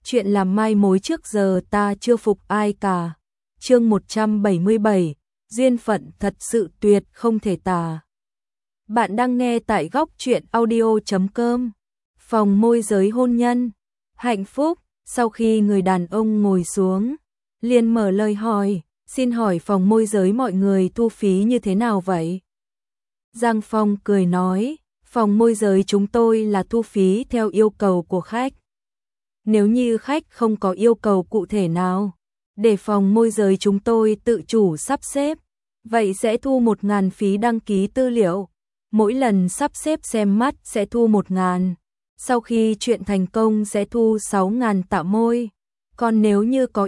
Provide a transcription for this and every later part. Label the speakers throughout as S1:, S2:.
S1: chuyện làm mai mối trước giờ ta chưa phục ai cả. Chương 177, duyên phận thật sự tuyệt không thể tả. Bạn đang nghe tại góc truyện audio.com. Phòng môi giới hôn nhân. Hạnh phúc. Sau khi người đàn ông ngồi xuống, liền mở lời hỏi, xin hỏi phòng môi giới mọi người thu phí như thế nào vậy? Giang Phong cười nói, phòng môi giới chúng tôi là thu phí theo yêu cầu của khách. Nếu như khách không có yêu cầu cụ thể nào, để phòng môi giới chúng tôi tự chủ sắp xếp, vậy sẽ thu 1.000 phí đăng ký tư liệu. Mỗi lần sắp xếp xem mắt sẽ thu 1.000. Sau khi chuyện thành công sẽ thu 6.000 tạo môi. Còn nếu như có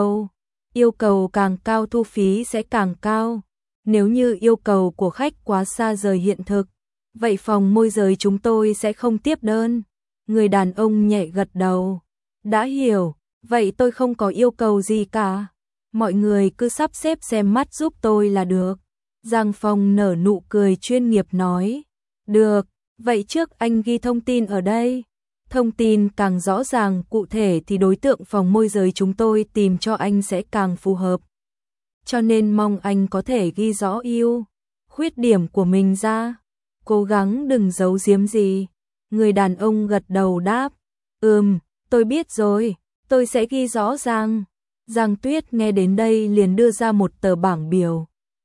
S1: yêu cầu càng cao thu phí sẽ càng cao. Nếu như yêu cầu của khách quá xa rời hiện thực, vậy phòng môi giới chúng tôi sẽ không tiếp đơn. Người đàn ông nhẹ gật đầu. Đã hiểu, vậy tôi không có yêu cầu gì cả. Mọi người cứ sắp xếp xem mắt giúp tôi là được. Giang Phong nở nụ cười chuyên nghiệp nói. Được, vậy trước anh ghi thông tin ở đây. Thông tin càng rõ ràng cụ thể thì đối tượng phòng môi giới chúng tôi tìm cho anh sẽ càng phù hợp. Cho nên mong anh có thể ghi rõ khuyết điểm của mình ra. Cố gắng đừng giấu giếm gì. Người đàn ông gật đầu đáp. Tôi biết rồi, tôi sẽ ghi rõ ràng. Giang Tuyết nghe đến đây liền đưa ra một tờ bảng biểu.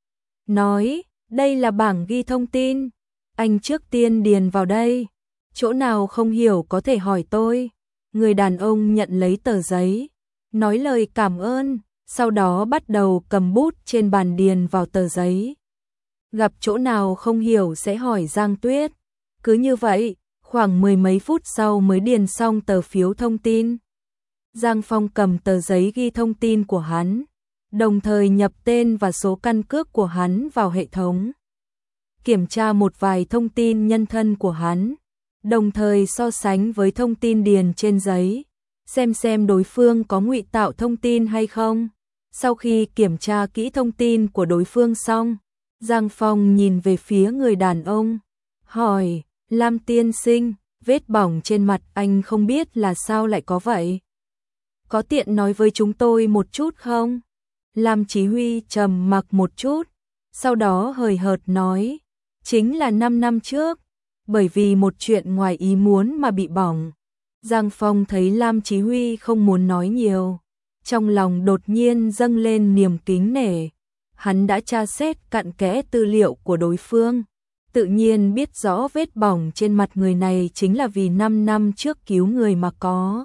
S1: Nói, đây là bảng ghi thông tin. Anh trước tiên điền vào đây. Chỗ nào không hiểu có thể hỏi tôi. Người đàn ông nhận lấy tờ giấy, nói lời cảm ơn, sau đó bắt đầu cầm bút trên bàn điền vào tờ giấy. Gặp chỗ nào không hiểu sẽ hỏi Giang Tuyết. Cứ như vậy, khoảng 10 mấy phút sau mới điền xong tờ phiếu thông tin. Giang Phong cầm tờ giấy ghi thông tin của hắn, đồng thời nhập tên và số căn cước của hắn vào hệ thống. Kiểm tra một vài thông tin nhân thân của hắn, đồng thời so sánh với thông tin điền trên giấy, xem đối phương có ngụy tạo thông tin hay không. Sau khi kiểm tra kỹ thông tin của đối phương xong, Giang Phong nhìn về phía người đàn ông, hỏi, Lam tiên sinh, vết bỏng trên mặt anh không biết là sao lại có vậy? Có tiện nói với chúng tôi một chút không? Lam Chí Huy trầm mặc một chút, sau đó hời hợt nói, chính là 5 năm trước, bởi vì một chuyện ngoài ý muốn mà bị bỏng. Giang Phong thấy Lam Chí Huy không muốn nói nhiều, trong lòng đột nhiên dâng lên niềm kính nể. Hắn đã tra xét cặn kẽ tư liệu của đối phương, tự nhiên biết rõ vết bỏng trên mặt người này chính là vì 5 năm trước cứu người mà có.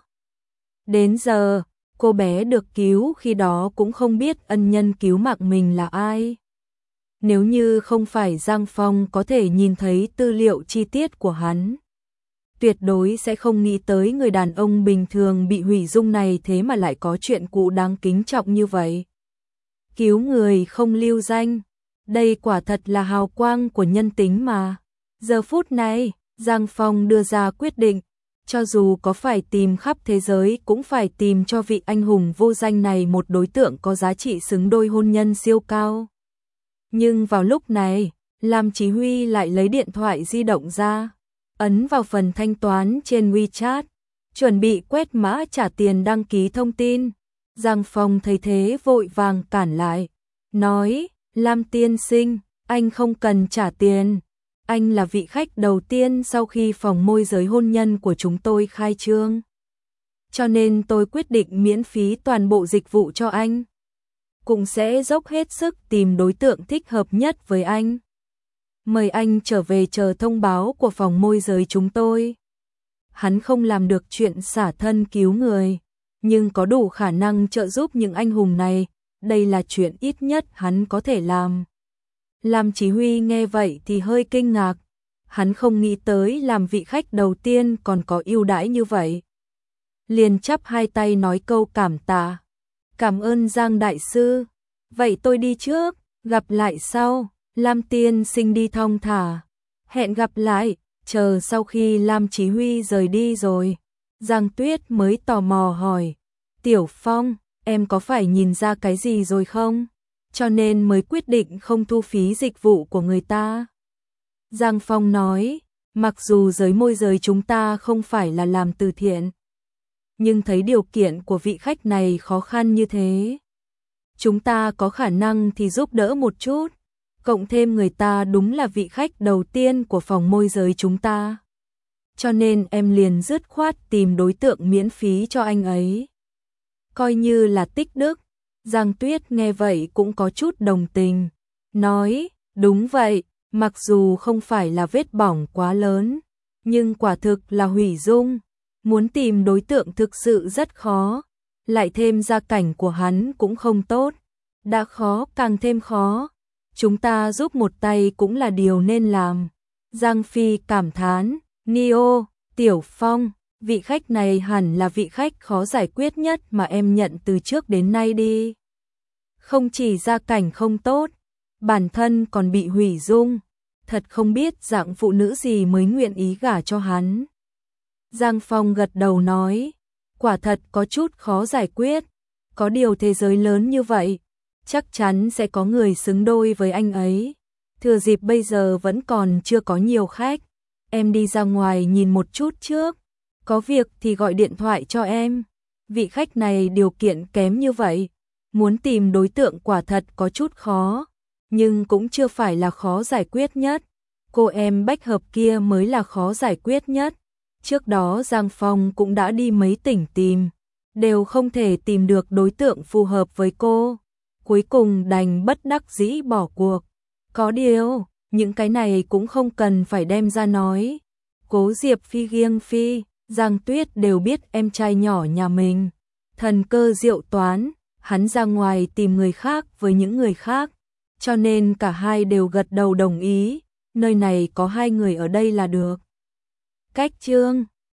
S1: Đến giờ, cô bé được cứu khi đó cũng không biết ân nhân cứu mạng mình là ai. Nếu như không phải Giang Phong có thể nhìn thấy tư liệu chi tiết của hắn, tuyệt đối sẽ không nghĩ tới người đàn ông bình thường bị hủy dung này thế mà lại có chuyện cũ đáng kính trọng như vậy. Cứu người không lưu danh, đây quả thật là hào quang của nhân tính mà. Giờ phút này, Giang Phong đưa ra quyết định, cho dù có phải tìm khắp thế giới cũng phải tìm cho vị anh hùng vô danh này một đối tượng có giá trị xứng đôi hôn nhân siêu cao. Nhưng vào lúc này, Lam Chí Huy lại lấy điện thoại di động ra, ấn vào phần thanh toán trên WeChat, chuẩn bị quét mã trả tiền đăng ký thông tin. Giang Phong thấy thế vội vàng cản lại, nói, Lam tiên sinh, anh không cần trả tiền. Anh là vị khách đầu tiên sau khi phòng môi giới hôn nhân của chúng tôi khai trương. Cho nên tôi quyết định miễn phí toàn bộ dịch vụ cho anh. Cũng sẽ dốc hết sức tìm đối tượng thích hợp nhất với anh. Mời anh trở về chờ thông báo của phòng môi giới chúng tôi. Hắn không làm được chuyện xả thân cứu người, nhưng có đủ khả năng trợ giúp những anh hùng này. Đây là chuyện ít nhất hắn có thể làm. Lam Chí Huy nghe vậy thì hơi kinh ngạc. Hắn không nghĩ tới làm vị khách đầu tiên còn có ưu đãi như vậy. Liền chắp hai tay nói câu cảm tạ. Cảm ơn Giang đại sư. Vậy tôi đi trước, gặp lại sau. Lam tiên sinh đi thong thả. Hẹn gặp lại. Chờ sau khi Lam Chí Huy rời đi rồi, Giang Tuyết mới tò mò hỏi, Tiểu Phong, em có phải nhìn ra cái gì rồi không? Cho nên mới quyết định không thu phí dịch vụ của người ta. Giang Phong nói, mặc dù giới môi giới chúng ta không phải là làm từ thiện, nhưng thấy điều kiện của vị khách này khó khăn như thế. Chúng ta có khả năng thì giúp đỡ một chút, cộng thêm người ta đúng là vị khách đầu tiên của phòng môi giới chúng ta. Cho nên em liền dứt khoát tìm đối tượng miễn phí cho anh ấy. Coi như là tích đức. Giang Tuyết nghe vậy cũng có chút đồng tình, nói, đúng vậy, mặc dù không phải là vết bỏng quá lớn, nhưng quả thực là hủy dung. Muốn tìm đối tượng thực sự rất khó, lại thêm gia cảnh của hắn cũng không tốt. Đã khó càng thêm khó, chúng ta giúp một tay cũng là điều nên làm. Giang Phi cảm thán, Nio, Tiểu Phong, vị khách này hẳn là vị khách khó giải quyết nhất mà em nhận từ trước đến nay đi. Không chỉ gia cảnh không tốt, bản thân còn bị hủy dung, thật không biết dạng phụ nữ gì mới nguyện ý gả cho hắn. Giang Phong gật đầu nói, quả thật có chút khó giải quyết, có điều thế giới lớn như vậy, chắc chắn sẽ có người xứng đôi với anh ấy. Thừa dịp bây giờ vẫn còn chưa có nhiều khách, em đi ra ngoài nhìn một chút trước, có việc thì gọi điện thoại cho em. Vị khách này điều kiện kém như vậy, muốn tìm đối tượng quả thật có chút khó, nhưng cũng chưa phải là khó giải quyết nhất. Cô em bách hợp kia mới là khó giải quyết nhất. Trước đó Giang Phong cũng đã đi mấy tỉnh tìm, đều không thể tìm được đối tượng phù hợp với cô. Cuối cùng đành bất đắc dĩ bỏ cuộc. Có điều, những cái này cũng không cần phải đem ra nói. Cố Diệp Phi Giang Phi, Giang Tuyết đều biết em trai nhỏ nhà mình. Thần cơ diệu toán, hắn ra ngoài tìm người khác với những người khác. Cho nên cả hai đều gật đầu đồng ý, nơi này có hai người ở đây là được. Cách chương